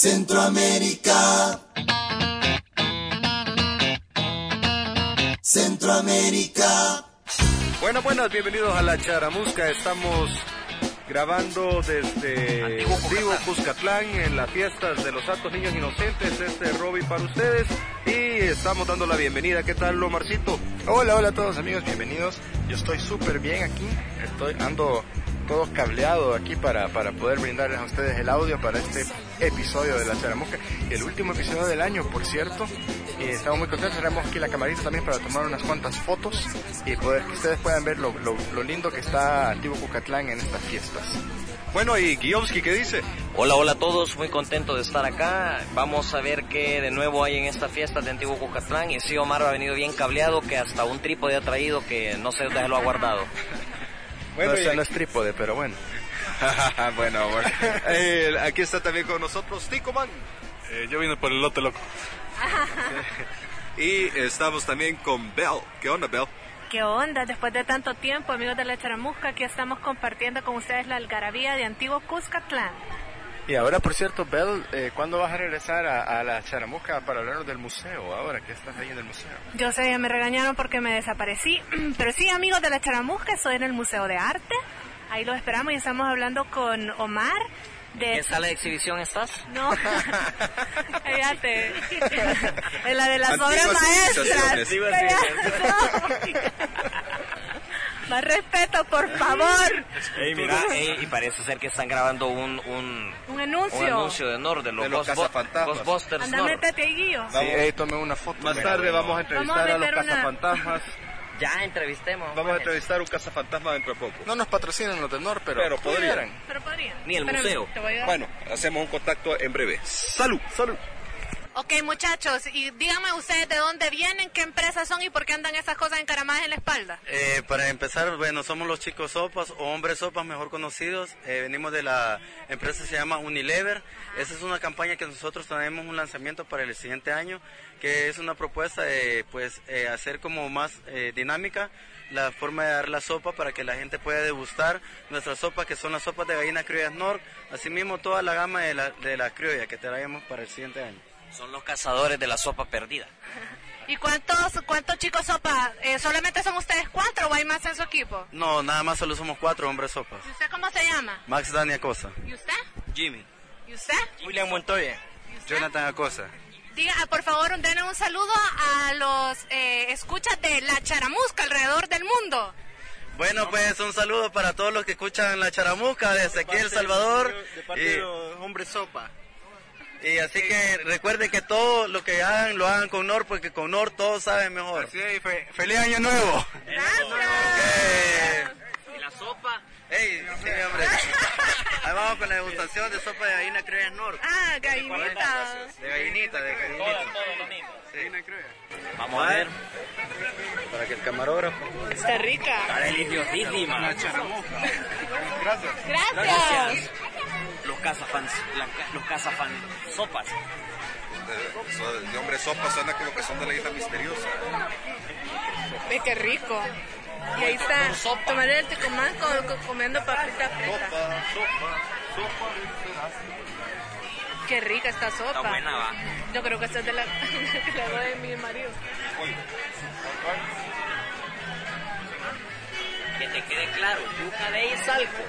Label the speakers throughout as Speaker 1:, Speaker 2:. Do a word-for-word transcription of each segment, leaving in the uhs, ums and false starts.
Speaker 1: Centroamérica. Centroamérica.
Speaker 2: Bueno, buenas, bienvenidos a La Charamusca. Estamos grabando desde
Speaker 3: Antiguo
Speaker 2: Antiguo Cuscatlán en las fiestas de los Santos Niños Inocentes. Este es Robbie para ustedes y estamos dando la bienvenida. ¿Qué tal, Omarcito?
Speaker 3: Hola, hola a todos amigos, bienvenidos. Yo estoy súper bien aquí, estoy ando todo cableado aquí para, para poder brindarles a ustedes el audio para este episodio de La Charamusca, el último episodio del año, por cierto. Y estamos muy contentos, tenemos aquí la camarita también para tomar unas cuantas fotos y poder que ustedes puedan ver lo, lo, lo lindo que está Antiguo Cuscatlán en estas fiestas.
Speaker 2: Bueno, y Guiomski, ¿qué dice?
Speaker 4: Hola, hola a todos, muy contento de estar acá. Vamos a ver qué de nuevo hay en esta fiesta de Antiguo Cuscatlán. Y sí, Omar ha venido bien cableado, que hasta un trípode ha traído que no sé dónde lo ha guardado.
Speaker 3: Bueno,
Speaker 2: No,
Speaker 3: eso
Speaker 2: y-
Speaker 3: no es trípode, pero bueno.
Speaker 2: Bueno, bueno. Eh, aquí está también con nosotros Tico Man.
Speaker 5: Eh, yo vine por el lote loco.
Speaker 2: Y estamos también con Bell. ¿Qué onda, Bell?
Speaker 6: ¿Qué onda? Después de tanto tiempo, amigos de La Charamusca, aquí estamos compartiendo con ustedes la algarabía de Antiguo Cuscatlán.
Speaker 3: Y ahora, por cierto, Bel, eh, ¿cuándo vas a regresar a, a La Charamusca para hablarnos del museo? Ahora que estás ahí en el museo.
Speaker 6: Yo sé, ya me regañaron porque me desaparecí, pero sí, amigos de La Charamusca, estoy en el Museo de Arte. Ahí los esperamos y estamos hablando con Omar. De...
Speaker 4: ¿En sala de exhibición estás?
Speaker 6: No, fíjate, en la de las
Speaker 2: Antiguas
Speaker 6: obras maestras.
Speaker 2: civilizaciones.
Speaker 6: Fíjate. Más respeto, por favor.
Speaker 4: Ey, mira, ey, y parece ser que están grabando un, un,
Speaker 6: Un anuncio.
Speaker 4: un anuncio de Nord, de los,
Speaker 2: De los
Speaker 4: Ghostbu-
Speaker 2: cazafantasmas.
Speaker 4: Ghostbusters
Speaker 6: Anda,
Speaker 4: Nord.
Speaker 6: métete ahí, Guillo.
Speaker 3: Sí, hey, tome una foto.
Speaker 2: Más
Speaker 3: mira.
Speaker 2: tarde vamos a entrevistar
Speaker 6: Vamos a
Speaker 2: a, los
Speaker 6: meter una-
Speaker 2: cazafantasmas.
Speaker 4: Ya, entrevistemos.
Speaker 2: Vamos a
Speaker 4: Juanes.
Speaker 2: entrevistar a un cazafantasma dentro de poco.
Speaker 3: No nos patrocinan los del Nord, pero,
Speaker 2: Pero podrían.
Speaker 6: Pero podría.
Speaker 4: Ni el
Speaker 6: Espérame,
Speaker 4: museo.
Speaker 6: te voy a-
Speaker 2: Bueno, hacemos un contacto en breve. ¡Salud! ¡Salud!
Speaker 6: Ok, muchachos, y díganme ustedes de dónde vienen, qué empresas son y por qué andan esas cosas encaramadas en la espalda.
Speaker 7: Eh, para empezar, bueno, somos los Chicos Sopas o Hombres Sopas mejor conocidos. Eh, venimos de la empresa que se llama Unilever. Esa es una campaña que nosotros tenemos un lanzamiento para el siguiente año, que es una propuesta de pues eh, hacer como más eh, dinámica la forma de dar la sopa para que la gente pueda degustar nuestras sopas, que son las sopas de gallina criollas Nord, asimismo toda la gama de la, de la criolla que traemos para el siguiente año.
Speaker 4: Son los cazadores de la sopa perdida.
Speaker 6: ¿Y cuántos cuántos chicos sopa? Eh, ¿Solamente son ustedes cuatro o hay más en su equipo?
Speaker 7: No, nada más solo somos cuatro hombres sopas.
Speaker 6: ¿Y usted cómo se llama?
Speaker 7: Max Dani Acosta.
Speaker 6: ¿Y usted?
Speaker 7: Jimmy.
Speaker 6: ¿Y usted?
Speaker 7: William Montoya.
Speaker 6: ¿Y usted?
Speaker 7: Jonathan Acosta.
Speaker 6: Diga, por favor, denle un saludo a los eh, escuchas de La Charamusca alrededor del mundo.
Speaker 7: Bueno, pues un saludo para todos los que escuchan La Charamusca desde aquí El Salvador.
Speaker 3: De parte
Speaker 7: y,
Speaker 3: de los hombres sopa.
Speaker 7: y así que recuerden que todo lo que hagan, lo hagan con Nord, porque con Nord todos saben mejor.
Speaker 3: Así es, fe- feliz año nuevo.
Speaker 7: Eh,
Speaker 4: ¿Y la sopa?
Speaker 7: ey, sí, hombre. Ahí vamos con la degustación de sopa de gallina criolla Nord.
Speaker 6: Ah, gallinita.
Speaker 7: De gallinita, de gallinita. Sí.
Speaker 4: Vamos a ver.
Speaker 7: Para que el camarógrafo.
Speaker 6: Está rica.
Speaker 4: Está deliciosísima.
Speaker 3: Gracias.
Speaker 6: Gracias.
Speaker 4: Los cazafans, la ca- los cazafans sopas.
Speaker 2: De hombre sopa suena como que son de la isla misteriosa.
Speaker 6: Ve qué rico. Y ahí está, tomando el ticomán con, con- comiendo papita frita.
Speaker 2: Sopa, sopa, sopa.
Speaker 6: Qué rica esta sopa.
Speaker 4: Está buena, va.
Speaker 6: Yo creo que esta es de la que le doy de mi marido.
Speaker 4: Que te quede claro, yuca de Izalco.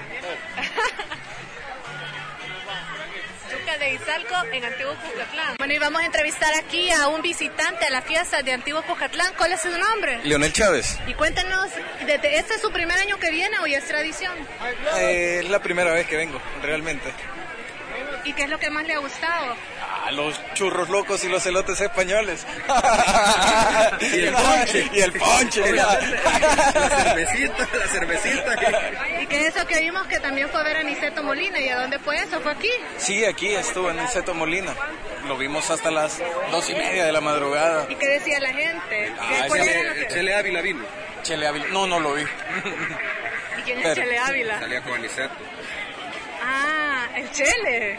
Speaker 6: Yuca de Izalco en Antiguo Cuscatlán. Bueno, y vamos a entrevistar aquí a un visitante a la fiesta de Antiguo Cuscatlán. ¿Cuál es su nombre?
Speaker 3: Leonel Chávez.
Speaker 6: Y cuéntenos, ¿desde ¿este es su primer año que viene o ya es tradición?
Speaker 3: Eh, es la primera vez que vengo, realmente.
Speaker 6: ¿Y qué es lo que más le ha gustado?
Speaker 3: A los churros locos y los elotes españoles.
Speaker 2: Y el ponche.
Speaker 3: Y el ponche.
Speaker 2: La cervecita, la cervecita.
Speaker 6: ¿Y qué es eso que vimos que también fue a ver a Niceto Molina? ¿Y a dónde fue eso? ¿Fue aquí?
Speaker 3: Sí, aquí estuvo en el Seto Molina. Lo vimos hasta las dos y media de la madrugada.
Speaker 6: ¿Y qué decía la gente?
Speaker 3: Ah,
Speaker 6: ¿Qué- ¿Cuál
Speaker 3: ese-
Speaker 6: era lo que-
Speaker 2: Chele Ávila vino.
Speaker 3: Chele Ávila. No, no lo vi.
Speaker 6: ¿Y quién es
Speaker 3: pero-
Speaker 6: Chele Ávila?
Speaker 2: Salía con Aniceto.
Speaker 6: Ah, el Chele.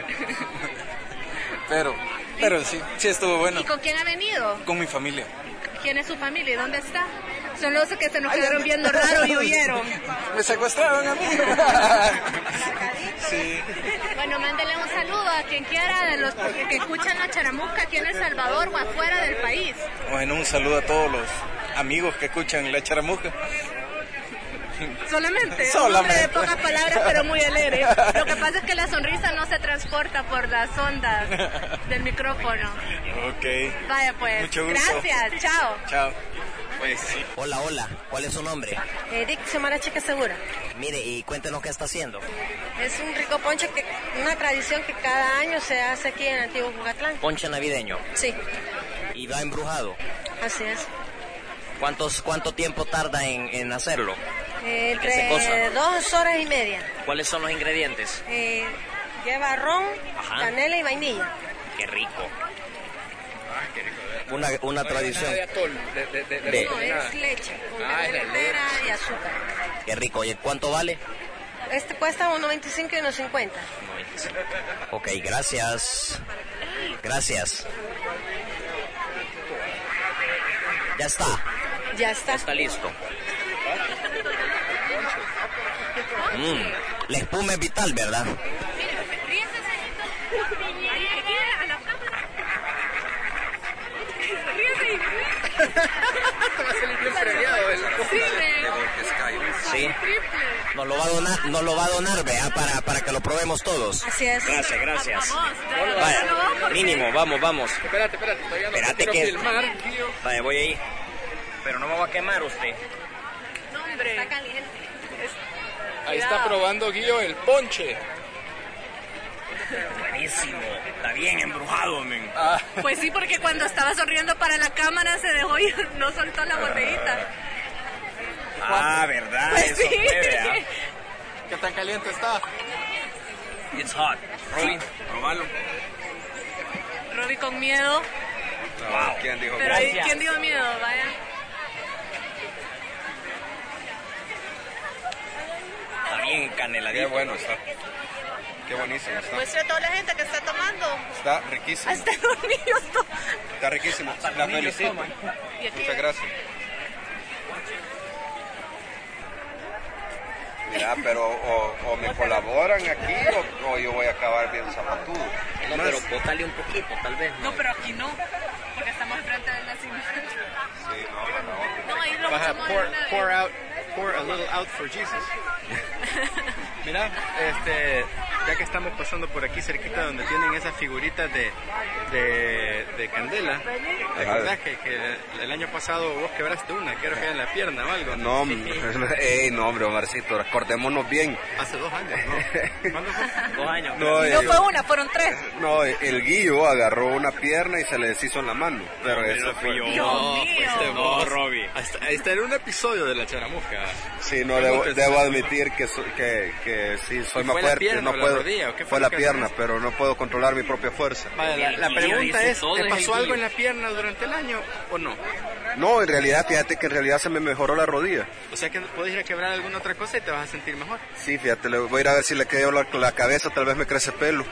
Speaker 3: Pero, pero sí, sí estuvo bueno.
Speaker 6: ¿Y con quién ha venido?
Speaker 3: Con mi familia.
Speaker 6: ¿Quién es su familia y dónde está? Son los que se nos quedaron viendo raro y huyeron.
Speaker 3: Me secuestraron a mí. Sí.
Speaker 6: Bueno, mándele un saludo a quien quiera de los que escuchan la charamusca aquí en El Salvador o afuera del país.
Speaker 3: Bueno, un saludo a todos los amigos que escuchan la charamusca.
Speaker 6: Solamente,
Speaker 3: Solamente.
Speaker 6: un hombre de pocas palabras pero muy alegre. Lo que pasa es que la sonrisa no se transporta por las ondas del micrófono.
Speaker 3: Ok.
Speaker 6: Vaya pues,
Speaker 3: Mucho gusto.
Speaker 6: gracias, chao.
Speaker 3: Chao. Pues sí.
Speaker 4: Hola, hola, ¿cuál es su nombre?
Speaker 8: Eric Xiomara Chica Segura.
Speaker 4: Mire, y cuéntenos qué está haciendo.
Speaker 8: Es un rico ponche, que una tradición que cada año se hace aquí en Antiguo Jucatlán.
Speaker 4: Ponche navideño.
Speaker 8: Sí,
Speaker 4: ¿Y va embrujado?
Speaker 8: así es.
Speaker 4: ¿Cuántos, ¿Cuánto tiempo tarda en, en hacerlo?
Speaker 8: Eh,
Speaker 4: ¿Qué se cosa?
Speaker 8: entre dos horas y media.
Speaker 4: ¿Cuáles son los ingredientes?
Speaker 8: Eh, lleva ron,
Speaker 4: Ajá.
Speaker 8: canela y vainilla.
Speaker 4: Qué rico. Una, una tradición.
Speaker 3: De atol, de, de, de, de-
Speaker 4: De-
Speaker 8: No, es leche, con
Speaker 3: Ah, es la
Speaker 8: canela entera y azúcar.
Speaker 4: Qué rico. Oye, ¿cuánto vale?
Speaker 8: Este cuesta uno veinticinco y uno cincuenta.
Speaker 4: Ok, gracias. Gracias. Ya está.
Speaker 8: Ya está.
Speaker 4: Está listo. Mm, la espuma es vital, ¿verdad? Sí. Nos lo va a donar, nos lo va a donar, vea, para, para que lo probemos todos.
Speaker 8: Así es.
Speaker 4: Gracias, gracias.
Speaker 6: Vamos,
Speaker 4: Vaya,
Speaker 6: no, porque-
Speaker 4: mínimo, vamos, vamos.
Speaker 3: Espérate, espérate, todavía no
Speaker 4: Espérate
Speaker 3: quiero
Speaker 4: que-
Speaker 3: filmar, tío.
Speaker 4: Vaya, voy ahí. Pero no me va a quemar usted.
Speaker 6: No, hombre.
Speaker 8: Está caliente.
Speaker 3: Ahí está probando Guillo el ponche.
Speaker 4: Buenísimo. Está bien embrujado, men.
Speaker 3: Ah,
Speaker 6: Pues sí, porque cuando estaba sonriendo para la cámara se dejó y no soltó la botellita.
Speaker 4: Ah, verdad,
Speaker 6: Pues
Speaker 4: eso
Speaker 6: sí.
Speaker 4: fue, vea.
Speaker 3: ¿qué tan caliente está?
Speaker 4: It's hot. Robin, probalo.
Speaker 6: Robbie con miedo.
Speaker 4: Wow.
Speaker 3: ¿Quién dijo?
Speaker 6: Pero ahí,
Speaker 4: Gracias.
Speaker 6: ¿quién dio miedo? Vaya.
Speaker 4: Está bien
Speaker 3: Qué
Speaker 4: caneladito.
Speaker 3: bueno está. Qué buenísimo está.
Speaker 6: Muestra a toda la gente que está tomando.
Speaker 3: Está riquísimo.
Speaker 6: Hasta los niños. to-
Speaker 3: Está riquísimo. La felicito.
Speaker 6: Y aquí
Speaker 3: Muchas gracias. Mira, pero o, o me colaboran aquí o, o yo voy a acabar bien zapatudo.
Speaker 4: No, pero bótale un poquito, tal vez.
Speaker 6: No, pero aquí no. Porque estamos enfrente del nacimiento.
Speaker 3: Sí, no, no.
Speaker 6: No, ahí lo
Speaker 3: Baja,
Speaker 6: echamos
Speaker 3: pour,
Speaker 6: de una vez.
Speaker 3: pour out, pour a little out for Jesus. Mira, este, ya que estamos pasando por aquí cerquita donde tienen esas figuritas de, de, de candela, ¿te acordás que, que el año pasado vos quebraste una, creo que en la pierna o algo?
Speaker 9: No, hombre, ey, no, hombre, Omarcito, acordémonos bien.
Speaker 3: Hace dos años, ¿no? ¿Cuándo fue?
Speaker 4: Dos años.
Speaker 9: No,
Speaker 6: No
Speaker 9: el,
Speaker 6: fue una, fueron tres.
Speaker 9: no, el Guillo agarró una pierna y se le deshizo en la mano. Pero eso fue.
Speaker 6: Dios mío.
Speaker 3: Este vos, Robbie. Hasta, este era un episodio de La Charamusca.
Speaker 9: Sí, no, debo, debo admitir que, so- que, que sí, soy
Speaker 3: ¿Y
Speaker 9: más
Speaker 3: fue la
Speaker 9: fuerte.
Speaker 3: pierna
Speaker 9: No
Speaker 3: o la
Speaker 9: puedo,
Speaker 3: rodilla, o qué fue
Speaker 9: fue
Speaker 3: lo
Speaker 9: la
Speaker 3: que
Speaker 9: pierna,
Speaker 3: haces?
Speaker 9: pero no puedo controlar mi propia fuerza.
Speaker 3: Vaya, la, la
Speaker 4: El Guillo
Speaker 3: pregunta
Speaker 4: dice
Speaker 3: es,
Speaker 4: todo
Speaker 3: ¿te
Speaker 4: es el
Speaker 3: pasó algo
Speaker 4: Guillo.
Speaker 3: en la pierna durante el año o no?
Speaker 9: No, en realidad, fíjate que en realidad se me mejoró la rodilla.
Speaker 3: O sea que puedes ir a quebrar alguna otra cosa y te vas a sentir mejor.
Speaker 9: Sí, fíjate, le voy a ir a ver si le quedó la, la cabeza, tal vez me crece pelo.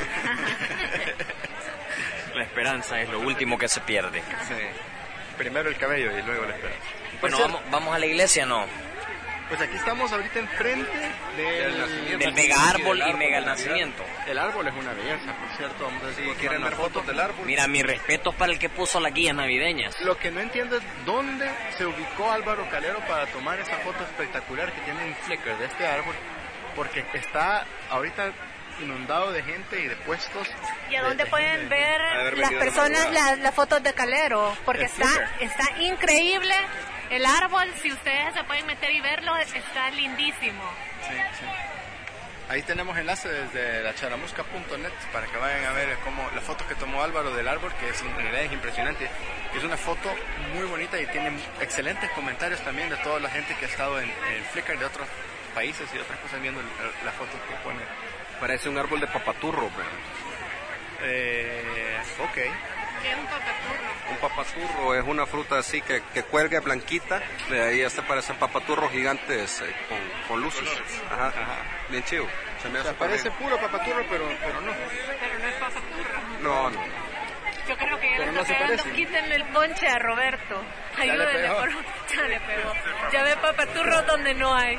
Speaker 4: La esperanza es lo último que se pierde.
Speaker 3: Sí. Primero el cabello y luego la esperanza.
Speaker 4: Bueno,
Speaker 3: Pues,
Speaker 4: vamos, vamos a la iglesia, ¿no?
Speaker 3: Pues aquí estamos ahorita enfrente del,
Speaker 4: Del mega árbol y mega nacimiento.
Speaker 3: El árbol es una belleza, por cierto. Vamos a ver si
Speaker 9: Si
Speaker 3: nos
Speaker 9: quieren
Speaker 3: toman
Speaker 9: ver
Speaker 3: una
Speaker 9: fotos del árbol.
Speaker 4: Mira, mis respetos para el que puso las guías navideñas.
Speaker 3: Lo que no entiendo es dónde se ubicó Álvaro Calero para tomar esa foto espectacular que tiene en Flickr de este árbol, porque está ahorita inundado de gente y de puestos.
Speaker 6: ¿Y a
Speaker 3: de-
Speaker 6: dónde
Speaker 3: de
Speaker 6: pueden
Speaker 3: gente.
Speaker 6: ver
Speaker 9: Haber
Speaker 6: las
Speaker 9: venido de
Speaker 6: personas
Speaker 9: madrugada.
Speaker 6: las, las fotos de Calero? Porque
Speaker 3: En
Speaker 6: está,
Speaker 3: Flickr.
Speaker 6: está increíble el árbol. Si ustedes se pueden meter y verlo, está lindísimo.
Speaker 3: Sí, sí. Ahí tenemos enlace desde la charamusca punto net para que vayan a ver cómo las fotos que tomó Álvaro del árbol, que es, en realidad es impresionante. Es una foto muy bonita y tiene excelentes comentarios también de toda la gente que ha estado en, en Flickr de otros países y otras cosas viendo el- las fotos que pone.
Speaker 9: Parece un árbol de papaturro, pero.
Speaker 3: Eh, ok.
Speaker 6: ¿Qué es un papaturro?
Speaker 9: Un papaturro es una fruta así que, que cuelga blanquita, de ahí este parecen papaturros gigantes eh, con, con luces. Ajá, ajá. Bien chido. Se me
Speaker 3: O
Speaker 9: hace
Speaker 3: sea, parece puro papaturro, pero, pero no.
Speaker 6: Pero no es papaturro.
Speaker 9: No, no.
Speaker 6: Yo creo que ya
Speaker 3: Pero
Speaker 6: le
Speaker 3: no
Speaker 6: está
Speaker 3: se
Speaker 6: pegando.
Speaker 3: parece.
Speaker 6: Quítenle el ponche a Roberto.
Speaker 3: Ya le
Speaker 6: Ayúdenle,
Speaker 3: pegó.
Speaker 6: por favor. Ya le pegó. Ya ve papaturros donde no hay.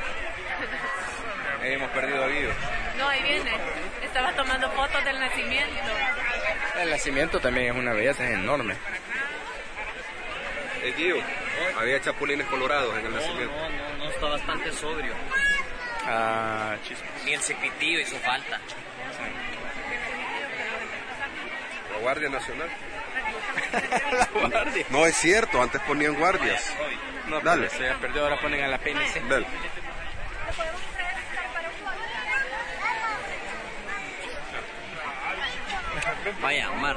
Speaker 9: Hemos perdido a Guido.
Speaker 6: No, ahí viene. Estaba tomando fotos del nacimiento.
Speaker 3: El nacimiento también es una belleza, es enorme.
Speaker 9: Eh, Guío, había chapulines colorados en el
Speaker 4: No,
Speaker 9: nacimiento.
Speaker 4: no, no, no, está bastante sobrio.
Speaker 3: Ah, chispas.
Speaker 4: Ni el cipitillo hizo falta.
Speaker 9: La Guardia Nacional.
Speaker 3: La guardia.
Speaker 9: No es cierto, antes ponían guardias.
Speaker 3: No,
Speaker 9: Dale.
Speaker 3: se ya perdió, ahora ponen a la P N C.
Speaker 9: Dale.
Speaker 4: Vaya, Omar.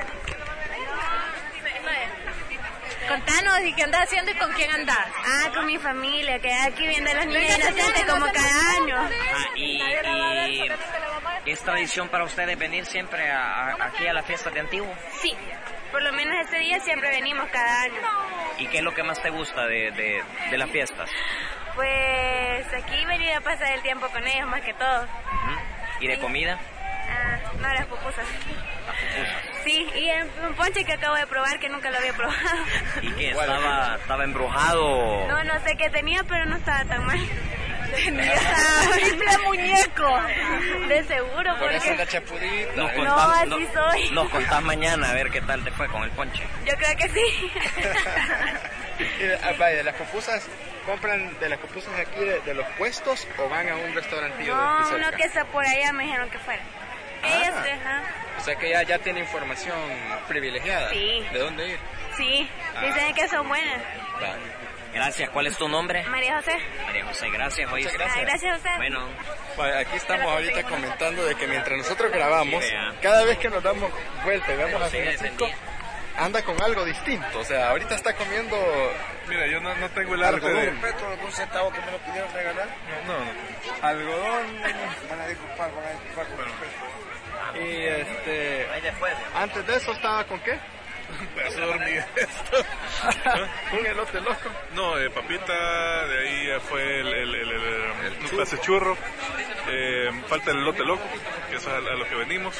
Speaker 6: Contanos, ¿y qué andas haciendo y con quién andas?
Speaker 8: Ah, con mi familia, que aquí viendo a los niños inocentes como cada año.
Speaker 4: Ah, y, y ¿es tradición para ustedes venir siempre a, a- aquí a la fiesta de Antiguo?
Speaker 8: Sí, por lo menos ese día siempre venimos cada año.
Speaker 4: ¿Y qué es lo que más te gusta de, de, de las fiestas?
Speaker 8: Pues aquí venir a pasar el tiempo con ellos más que todo.
Speaker 4: ¿Mm? ¿Y de comida?
Speaker 8: Ah, no, las pupusas. Sí, y el un ponche que acabo de probar que nunca lo había probado.
Speaker 4: ¿Y qué? ¿Estaba, estaba embrujado?
Speaker 8: No, no sé qué tenía, pero no estaba tan mal.
Speaker 6: Tenía triple muñeco.
Speaker 8: De seguro,
Speaker 3: Por eso
Speaker 8: porque
Speaker 3: anda chapudita.
Speaker 4: Nos
Speaker 3: ¿eh?
Speaker 8: No,
Speaker 4: contás-
Speaker 8: así soy.
Speaker 4: Nos contás mañana a ver qué tal te fue con el ponche.
Speaker 8: yo creo que sí.
Speaker 3: Y, ah, vaya, de las pupusas, ¿compran de las pupusas aquí de, de los puestos o van a un restaurantillo de
Speaker 8: No,
Speaker 3: aquí cerca?
Speaker 8: uno que está por allá me dijeron que fuera. Ellos, ajá.
Speaker 3: O sea que ya, ya tiene información privilegiada.
Speaker 8: Sí.
Speaker 3: ¿De dónde ir?
Speaker 8: Sí, dicen que son buenas.
Speaker 3: Vale.
Speaker 4: Gracias. ¿Cuál es tu nombre?
Speaker 8: María José.
Speaker 4: María José, gracias. oíste.
Speaker 3: Muchas
Speaker 8: Ah, gracias a usted.
Speaker 4: Bueno,
Speaker 3: Vale, aquí estamos ahorita comentando de que mientras nosotros grabamos,
Speaker 4: Sí, vea.
Speaker 3: cada vez que nos damos vuelta y vemos a
Speaker 4: Sí,
Speaker 3: Francisco,
Speaker 4: entendí.
Speaker 3: anda con algo distinto. O sea, ahorita está comiendo
Speaker 5: Mira, yo no, no tengo el arte de...
Speaker 3: algodón.
Speaker 7: un centavo que me lo pidieron regalar.
Speaker 5: No, no.
Speaker 3: Algodón.
Speaker 7: Van a disculpar, van a disculpar con
Speaker 3: Y este,
Speaker 4: ahí después.
Speaker 3: antes de eso estaba con qué?
Speaker 5: Un pedazo de hormiga esto.
Speaker 3: Un elote loco.
Speaker 5: No, eh, papita, de ahí eh, fue el, el, el, el, un clase churro. Eh, falta el elote loco, que es a, a lo que venimos.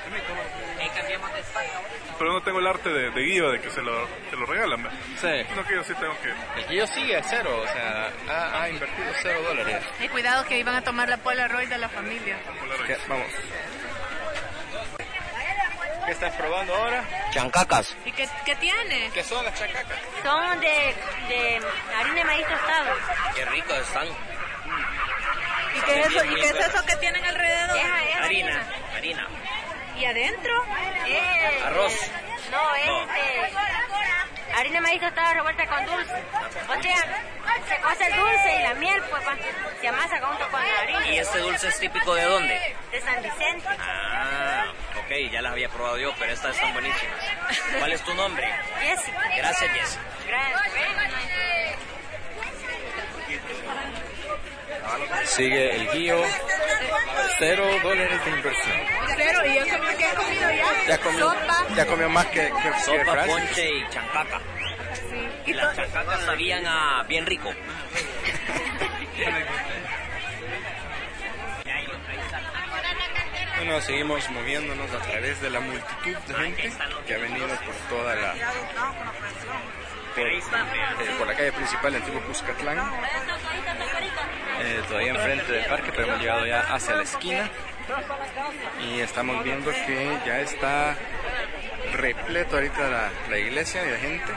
Speaker 5: Pero no tengo el arte de, de guía de que se lo, se lo regalan. ¿ve?
Speaker 3: Sí.
Speaker 5: No, que yo sí tengo que...
Speaker 3: El Gio sigue a cero, o sea, ha, ha invertido cero dólares.
Speaker 6: Y cuidado que iban a tomar la Polaroid de la familia.
Speaker 3: ¿Qué? Vamos. ¿Qué estás probando ahora?
Speaker 4: Chancacas.
Speaker 6: ¿Y qué, qué tiene?
Speaker 3: ¿Qué son las chacacas?
Speaker 8: Son de, de harina de maíz tostado.
Speaker 4: Qué ricos están.
Speaker 6: ¿Y qué es eso? ¿Y qué es eso que tienen alrededor?
Speaker 8: Esa es
Speaker 4: Harina, harina.
Speaker 6: ¿Y adentro?
Speaker 8: Eh,
Speaker 4: Arroz.
Speaker 8: No, es
Speaker 4: No.
Speaker 8: de harina de maíz tostado revuelta con dulce. O sea, se cose el dulce y la miel, pues pa- se amasa junto con la harina.
Speaker 4: ¿Y este dulce es típico de dónde?
Speaker 8: De San Vicente.
Speaker 4: Ah, ok, ya las había probado yo, pero estas están buenísimas. ¿Cuál es tu nombre?
Speaker 8: Jessica.
Speaker 4: Gracias, Jess.
Speaker 8: Gracias.
Speaker 3: Sigue el Gio, cero dólares de inversión.
Speaker 6: Cero, ¿y ya comió? ¿Qué has comido ya?
Speaker 3: Ya comió,
Speaker 6: Sopa.
Speaker 3: ya comió más que, que, que
Speaker 4: Sopa,
Speaker 3: Francis.
Speaker 4: ponche y chancaca.
Speaker 6: Y
Speaker 4: Y las
Speaker 6: to-
Speaker 4: chancacas sabían a bien rico.
Speaker 3: Bueno, seguimos moviéndonos a través de la multitud de gente que ha venido por toda la... Por, eh, por la calle principal de Antiguo Cuscatlán. Eh, todavía enfrente del parque, pero hemos llegado ya hacia la esquina. Y estamos viendo que ya está repleto ahorita la, la iglesia de gente.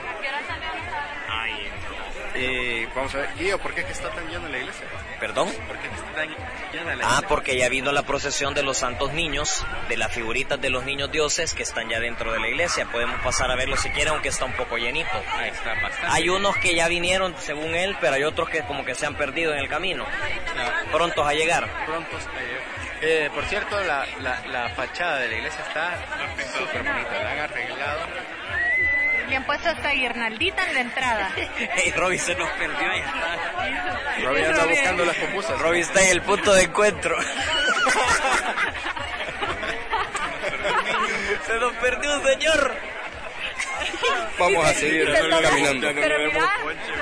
Speaker 3: Y vamos a ver, Guido, ¿por qué es que está tan llena la iglesia?
Speaker 4: ¿Perdón?
Speaker 3: ¿Por qué está tan llena la
Speaker 4: Ah,
Speaker 3: iglesia?
Speaker 4: porque ya vino la procesión de los santos niños, de las figuritas de los niños dioses que están ya dentro de la iglesia. Podemos pasar a verlo si quieren, aunque está un poco llenito.
Speaker 3: Ahí está bastante.
Speaker 4: Hay unos que ya vinieron, según él, pero hay otros que como que se han perdido en el camino. Prontos a llegar.
Speaker 3: Prontos a llegar. Eh, por cierto, la, la, la fachada de la iglesia está súper bonita, la han arreglado.
Speaker 6: Le han puesto hasta guirnaldita en la entrada.
Speaker 4: Hey, Robbie se nos perdió. Ahí está.
Speaker 3: Robbie anda buscando las pupusas.
Speaker 4: Robbie está en el punto de encuentro. Se nos perdió, señor.
Speaker 3: Vamos a seguir
Speaker 6: Se toma-
Speaker 3: caminando.
Speaker 6: Pero mira,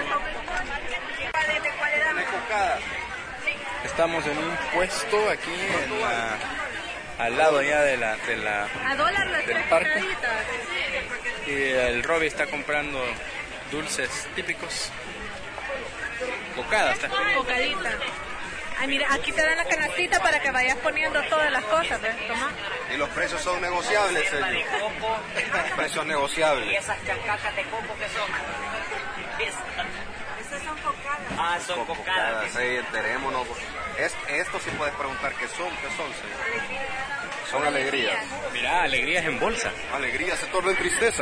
Speaker 3: Estamos en un puesto aquí en la- al lado ya de la, de la
Speaker 6: a dólar las
Speaker 3: del
Speaker 6: tres
Speaker 3: parque.
Speaker 6: cocaditas.
Speaker 3: Y el Robbie está comprando dulces típicos. Cocada está.
Speaker 6: Cocadita. Ay, mira, aquí te dan la canastita para que vayas poniendo todas las cosas, ¿ves? Toma.
Speaker 9: Y los precios son negociables,
Speaker 4: La de
Speaker 9: señor.
Speaker 4: coco.
Speaker 9: Precios
Speaker 4: Y
Speaker 9: negociables.
Speaker 4: esas chancacas de coco que son.
Speaker 8: Esas son cocadas.
Speaker 4: Ah, son cocadas.
Speaker 9: Sí, enterémonos. Es, esto sí puedes preguntar qué son, qué son, señor. Son alegrías.
Speaker 3: Mira, alegrías en bolsa.
Speaker 9: Alegría se torna en tristeza.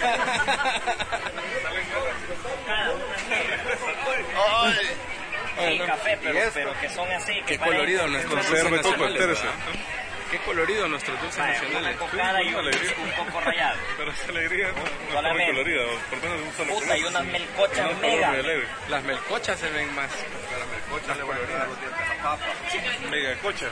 Speaker 4: Sí, café,
Speaker 9: ¿Y
Speaker 4: pero,
Speaker 9: esto?
Speaker 4: pero que son así. Que
Speaker 3: Qué colorido
Speaker 4: parecen-
Speaker 3: nuestros
Speaker 5: Conserva
Speaker 3: dulces
Speaker 5: coco,
Speaker 3: nacionales.
Speaker 5: entérese.
Speaker 3: ¿verdad? Qué colorido nuestros dulces
Speaker 4: Vaya,
Speaker 3: nacionales.
Speaker 4: una cocada y un,
Speaker 5: alegría.
Speaker 4: un coco rayado.
Speaker 5: Pero esa alegría no, no está muy
Speaker 4: Solamente.
Speaker 5: colorida, o por lo menos de un solo
Speaker 4: Puta, y
Speaker 5: color.
Speaker 4: unas melcochas
Speaker 5: No, un color
Speaker 4: mega.
Speaker 5: muy alegre.
Speaker 3: Las melcochas se ven más.
Speaker 9: Las melcochas le van a dar los dientes a la papa.
Speaker 5: Mega cochas.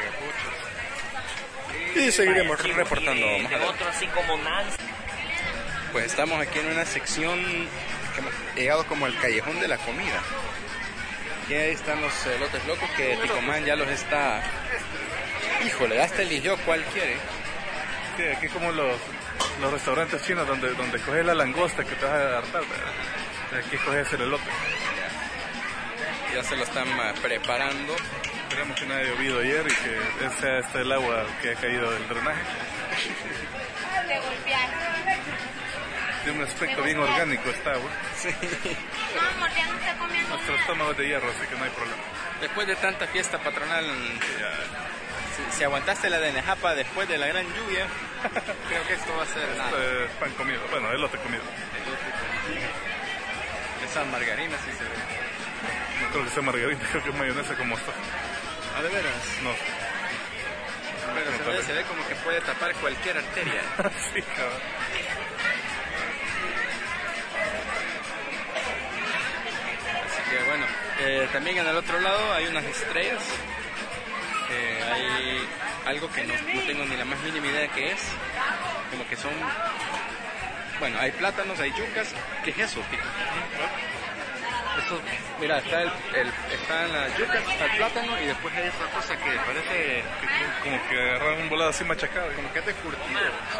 Speaker 3: Y seguiremos
Speaker 4: Vaya, sí,
Speaker 3: reportando
Speaker 4: y de-
Speaker 3: más
Speaker 4: de
Speaker 3: adelante.
Speaker 4: otro así como Nancy.
Speaker 3: Pues estamos aquí en una sección que hemos llegado como al callejón de la comida. Aquí ahí están los elotes locos que Ticomán ya los está... Híjole, hasta eligió cuál quiere.
Speaker 5: Sí, aquí como los, los restaurantes chinos donde, donde coges la langosta que te vas a hartar, ¿verdad? Aquí coges el elote.
Speaker 3: Ya se lo están ah, preparando.
Speaker 5: Esperamos que no haya llovido ayer y que ese sea este el agua que ha caído del drenaje.
Speaker 6: De golpear.
Speaker 5: Tiene un aspecto bien orgánico esta agua.
Speaker 8: No, amor, ya no estoy comiendo
Speaker 5: Nuestro
Speaker 8: nada.
Speaker 5: estómago es de hierro, así que no hay problema.
Speaker 3: Después de tanta fiesta patronal, si, si aguantaste la de Nejapa después de la gran lluvia, creo que esto va a ser nada.
Speaker 5: Este es pan comido, bueno, elote comido.
Speaker 3: Esa margarina sí se ve.
Speaker 5: No creo que sea margarita, creo que es mayonesa con mostaza.
Speaker 3: ¿Ah, de veras?
Speaker 5: No.
Speaker 3: Pero
Speaker 5: No,
Speaker 3: se
Speaker 5: tal
Speaker 3: ve,
Speaker 5: vez.
Speaker 3: se ve como que puede tapar cualquier arteria.
Speaker 5: Sí, cabrón.
Speaker 3: Así que bueno, eh, también en el otro lado hay unas estrellas. Eh, hay algo que no, no tengo ni la más mínima idea qué es. Como que son... Bueno, hay plátanos, hay yucas. ¿Qué es eso, Pico? Eso, mira, está, el, el, están las yucas, está el plátano y después hay otra cosa que parece
Speaker 5: Que como- Como que agarraron un volado así machacado.
Speaker 3: como que es de curtido.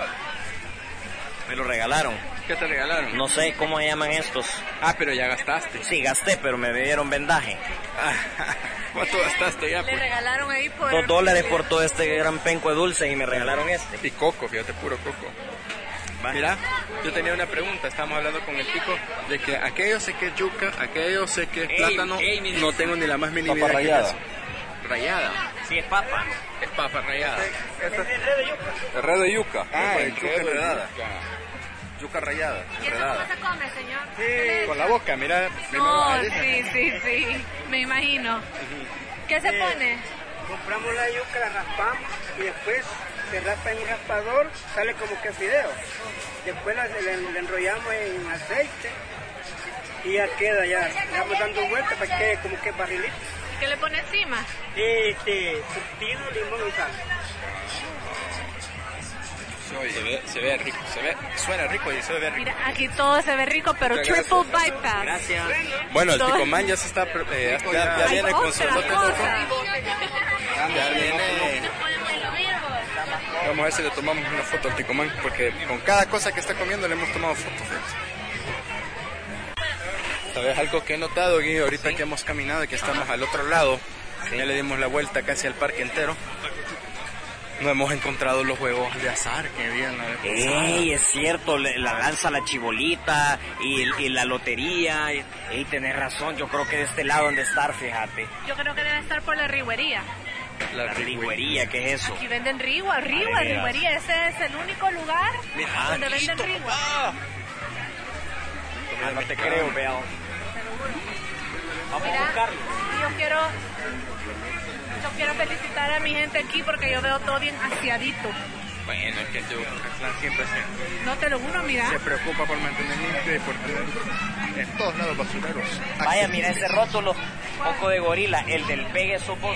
Speaker 4: Me lo regalaron.
Speaker 3: ¿Qué te regalaron?
Speaker 4: No sé cómo se llaman estos.
Speaker 3: Ah, pero ya gastaste.
Speaker 4: Sí, gasté, pero me dieron vendaje.
Speaker 3: ¿Cuánto gastaste ya?
Speaker 6: Le
Speaker 3: Pues?
Speaker 6: regalaron ahí por...
Speaker 4: Dos dólares por todo este gran penco de dulce y me regalaron este.
Speaker 3: Y coco, fíjate, puro coco. Mira, yo tenía una pregunta, estábamos hablando con el Pico de que aquello sé que es yuca, aquello sé que es
Speaker 4: Ey,
Speaker 3: plátano,
Speaker 4: ey, mi-
Speaker 3: no tengo ni la más mínima
Speaker 9: Papa
Speaker 3: idea qué es
Speaker 9: rallada.
Speaker 3: eso. Rayada,
Speaker 4: Sí, es papa.
Speaker 3: es papa rayada.
Speaker 9: El red de yuca.
Speaker 3: Ah,
Speaker 9: el
Speaker 3: el
Speaker 9: yuca
Speaker 3: red de
Speaker 9: enredada.
Speaker 3: yuca.
Speaker 9: Yuca rallada,
Speaker 8: ¿Y eso cómo
Speaker 9: enredada.
Speaker 8: se come, señor?
Speaker 3: Sí, con la boca, mira. primero
Speaker 6: No,
Speaker 3: ahí.
Speaker 6: sí, sí, sí. Me imagino. ¿Qué se pone?
Speaker 10: Compramos la yuca, la raspamos y después se raspa en un raspador, sale como que fideo. Después la, le, le enrollamos en aceite y ya queda, ya. Le vamos dando vueltas para que quede como que barrilito.
Speaker 6: ¿Qué le pone encima?
Speaker 10: Este, surtido, limón y sal.
Speaker 3: Se ve, se ve rico, se ve, suena rico y se ve rico.
Speaker 6: Mira, aquí todo se ve rico, pero
Speaker 3: Muchas
Speaker 6: triple bypass.
Speaker 4: Gracias.
Speaker 3: Bueno, el
Speaker 6: Todo-
Speaker 3: Ticomán ya se está, pre- eh, ya, ya
Speaker 6: Hay
Speaker 3: viene con su
Speaker 6: otra
Speaker 3: elote loco.
Speaker 6: cosa.
Speaker 3: Ya viene. Vamos a ver si le tomamos una foto al Ticomán, porque con cada cosa que está comiendo le hemos tomado fotos. ¿Sabes algo que he notado, Gui, ahorita que hemos caminado y que estamos al otro lado? Ya le dimos la vuelta casi al parque entero. No hemos encontrado los juegos de azar que habían la vez pasada.
Speaker 4: Ey, es cierto, le- la lanza la chibolita y, y la lotería. Ey, tenés razón, yo creo que de este lado han de estar, fíjate.
Speaker 6: Yo creo que debe estar por la rigüería.
Speaker 3: La
Speaker 4: La
Speaker 3: rigüería.
Speaker 4: rigüería, ¿qué es eso?
Speaker 6: Aquí venden rigua, rigua,
Speaker 4: Ah, de veras.
Speaker 6: rigüería. Ese es el único lugar
Speaker 4: Mira,
Speaker 6: donde
Speaker 4: aquí
Speaker 6: venden
Speaker 4: está,
Speaker 6: rigua.
Speaker 4: papá. Ah, no te creo, veo. Vamos a
Speaker 6: Mira,
Speaker 4: buscarlo.
Speaker 6: yo quiero, yo quiero felicitar a mi gente aquí porque yo veo todo bien aseadito.
Speaker 3: Bueno, es que yo, Catlán siempre se,
Speaker 6: No te lo juro, mira.
Speaker 3: se preocupa por mantener limpio y por tener en todos lados basureros.
Speaker 4: Vaya, mira ese rótulo, poco de gorila, el del pegue sopos.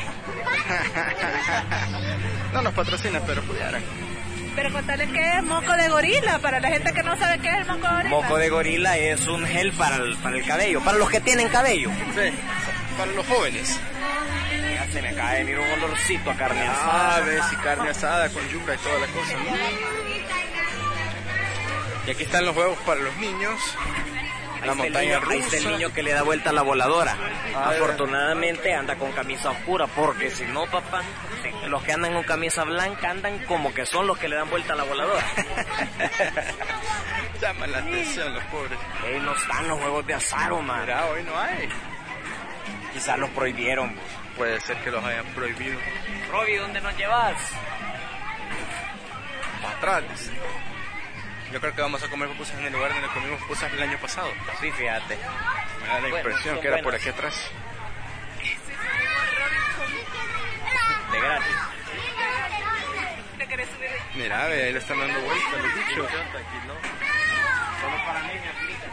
Speaker 3: No nos patrocina, pero pudieran.
Speaker 6: Pero contarles que es moco de gorila, para la gente que no sabe qué es el moco de gorila.
Speaker 4: Moco de gorila es un gel para el, para el cabello, para los que tienen cabello.
Speaker 3: Sí, para los jóvenes.
Speaker 4: Ya se me acaba de venir un olorcito a carne asada.
Speaker 3: Aves y carne asada con yuca y toda la cosa, ¿no? Y aquí están los huevos para los niños.
Speaker 4: Ahí está, niño, ahí está el niño que le da vuelta a la voladora.
Speaker 3: Ah,
Speaker 4: Afortunadamente anda con camisa oscura, porque si no, papá, si los que andan con camisa blanca andan como que son los que le dan vuelta a la voladora.
Speaker 3: Llama la atención los pobres.
Speaker 4: Ey, no están los juegos de azar, Omar.
Speaker 3: Mira, hoy no hay.
Speaker 4: Quizás los prohibieron.
Speaker 3: Puede ser que los hayan prohibido.
Speaker 4: Robbie, ¿dónde nos llevas?
Speaker 3: Para atrás, dice. Yo creo que vamos a comer pupusas en el lugar donde comimos pupusas el año pasado.
Speaker 4: Sí, fíjate.
Speaker 3: Me da la
Speaker 4: Bueno,
Speaker 3: impresión
Speaker 4: son
Speaker 3: que era por
Speaker 4: buenas.
Speaker 3: aquí atrás.
Speaker 4: De gratis.
Speaker 3: Mira, ve, ahí le están dando vueltas los bichos.
Speaker 4: Solo para niños.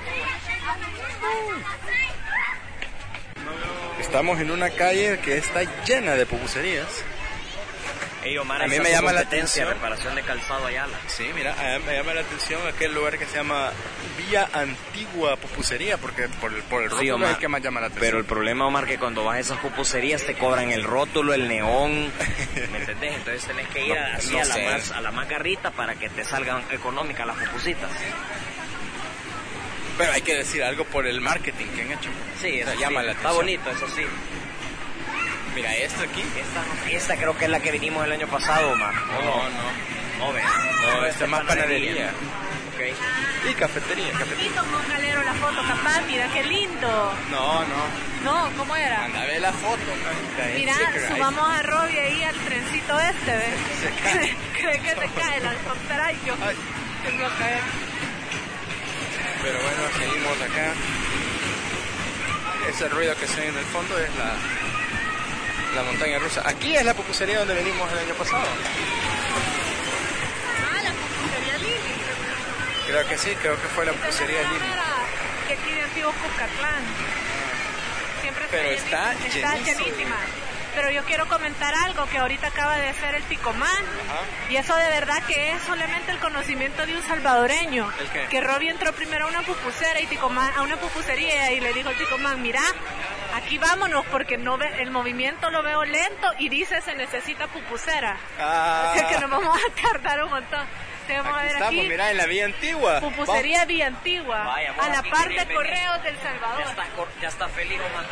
Speaker 3: Estamos en una calle que está llena de pupuserías.
Speaker 4: Ey, Omar,
Speaker 3: A mí
Speaker 4: esa
Speaker 3: me
Speaker 4: es tu
Speaker 3: llama la
Speaker 4: competencia,
Speaker 3: atención.
Speaker 4: reparación de calzado Ayala.
Speaker 3: Sí, mira, a mí me llama la atención aquel lugar que se llama Vía Antigua Pupusería, porque por el, por el
Speaker 4: Sí,
Speaker 3: rótulo
Speaker 4: Omar,
Speaker 3: es el que más llama la atención.
Speaker 4: pero el problema, Omar, que cuando vas a esas pupuserías te cobran el rótulo, el neón, ¿me entendés? Entonces tenés que ir
Speaker 3: No,
Speaker 4: así
Speaker 3: no
Speaker 4: a, la
Speaker 3: sé.
Speaker 4: más, a la más garrita para que te salgan económicas las pupusitas.
Speaker 3: Pero hay que decir algo por el marketing que han hecho.
Speaker 4: Sí,
Speaker 3: O sea,
Speaker 4: eso
Speaker 3: llama
Speaker 4: sí,
Speaker 3: la
Speaker 4: está
Speaker 3: atención.
Speaker 4: bonito, eso sí.
Speaker 3: Mira, esto aquí.
Speaker 4: Esta, esta creo que es la que vinimos el año pasado, Omar.
Speaker 3: No, no.
Speaker 4: No, ve.
Speaker 3: No, esta es más panadería.
Speaker 4: Ok.
Speaker 3: Y cafetería, cafetería.
Speaker 6: Y tomó Calero la foto, capaz, mira qué lindo.
Speaker 3: No, no.
Speaker 6: No, ¿cómo era?
Speaker 3: Anda a ver la foto, manita.
Speaker 6: Mira,
Speaker 3: Ese que-
Speaker 6: subamos a Robbie ahí al trencito este, ¿ves? Cree, cree que se cae la frontera y yo
Speaker 3: Ay.
Speaker 6: tengo que caer.
Speaker 3: Pero bueno, seguimos acá. Ese ruido que se oye en el fondo es la, la montaña rusa. Aquí es la pupusería donde venimos el año pasado.
Speaker 6: Ah, la pupusería Lili.
Speaker 3: Creo que sí, creo que fue la pupusería Lili.
Speaker 6: Que aquí de antiguo Cuscatlán. Siempre
Speaker 3: Pero
Speaker 6: está,
Speaker 3: está
Speaker 6: lleni- está
Speaker 3: llenísimo.
Speaker 6: llenísima. Pero yo quiero comentar algo que ahorita acaba de hacer el Ticomán. Y eso de verdad que es solamente el conocimiento de un salvadoreño.
Speaker 3: ¿El qué?
Speaker 6: Que Robbie entró primero a una pupusera y Ticomán, a una pupusería y le dijo al Ticomán, mira, aquí vámonos porque no ve, el movimiento lo veo lento y dice se necesita pupusera.
Speaker 3: Ah,
Speaker 6: O sea que nos vamos a tardar un montón. Te vamos a
Speaker 3: aquí
Speaker 6: ver
Speaker 3: estamos,
Speaker 6: aquí.
Speaker 3: mirá, en la vía antigua.
Speaker 6: Pupusería Vía Antigua,
Speaker 4: Vaya, vos
Speaker 6: a la
Speaker 4: aquí
Speaker 6: par
Speaker 4: querías
Speaker 6: de
Speaker 4: venir.
Speaker 6: Correos del Salvador.
Speaker 4: Ya está, cor- ya está feliz, Omar.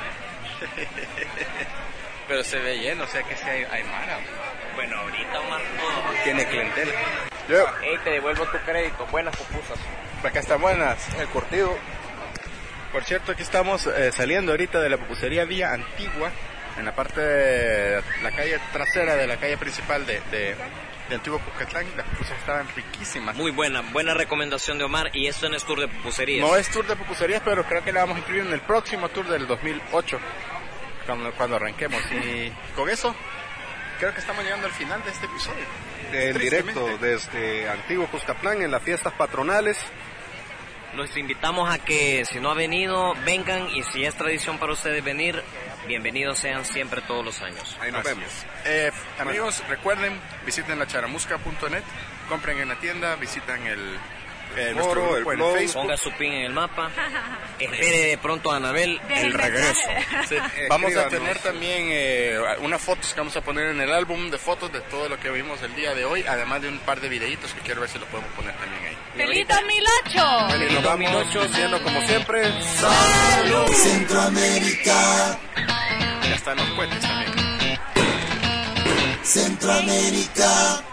Speaker 3: Pero se ve lleno, o sea que sí hay, hay mara.
Speaker 4: Bueno, ahorita, Omar, todo.
Speaker 3: Tiene clientela. Yo,
Speaker 4: Ey, te devuelvo tu crédito. Buenas pupusas.
Speaker 3: acá están buenas, el curtido. Por cierto, aquí estamos eh, saliendo ahorita de la pupusería Vía Antigua, en la parte de la calle trasera de la calle principal de, de, de Antiguo Cuscatlán. Las pupusas estaban riquísimas.
Speaker 4: Muy buena, buena recomendación de Omar. Y esto no es tour de pupuserías.
Speaker 3: No es tour de pupuserías, pero creo que la vamos a incluir en el próximo tour del dos mil ocho, cuando, cuando arranquemos. Y con eso, creo que estamos llegando al final de este episodio.
Speaker 9: En
Speaker 3: Tristemente.
Speaker 9: directo desde Antiguo Cuscatlán en las fiestas patronales.
Speaker 4: Los invitamos a que, si no ha venido, vengan. Y si es tradición para ustedes venir, bienvenidos sean siempre todos los años.
Speaker 9: Ahí nos
Speaker 3: Así
Speaker 9: vemos.
Speaker 3: es. Eh, amigos, recuerden, visiten la charamusca punto net, compren en la tienda, visiten el, eh, nuestro
Speaker 9: foro,
Speaker 3: grupo
Speaker 9: el
Speaker 3: en
Speaker 9: blog.
Speaker 3: Facebook.
Speaker 4: Ponga su pin en el mapa. Espere de pronto a Anabel el
Speaker 6: Déjenme
Speaker 4: regreso.
Speaker 6: saber.
Speaker 3: Sí, vamos a
Speaker 9: Escríbanos.
Speaker 3: tener también eh, unas fotos que vamos a poner en el álbum de fotos de todo lo que vimos el día de hoy, además de un par de videitos que quiero ver si lo podemos poner también ahí.
Speaker 6: ¡Feliz dos mil ocho!
Speaker 3: Bueno, y nos vamos diciendo como siempre,
Speaker 1: Centroamérica,
Speaker 3: ya están los cohetes también.
Speaker 1: Centroamérica.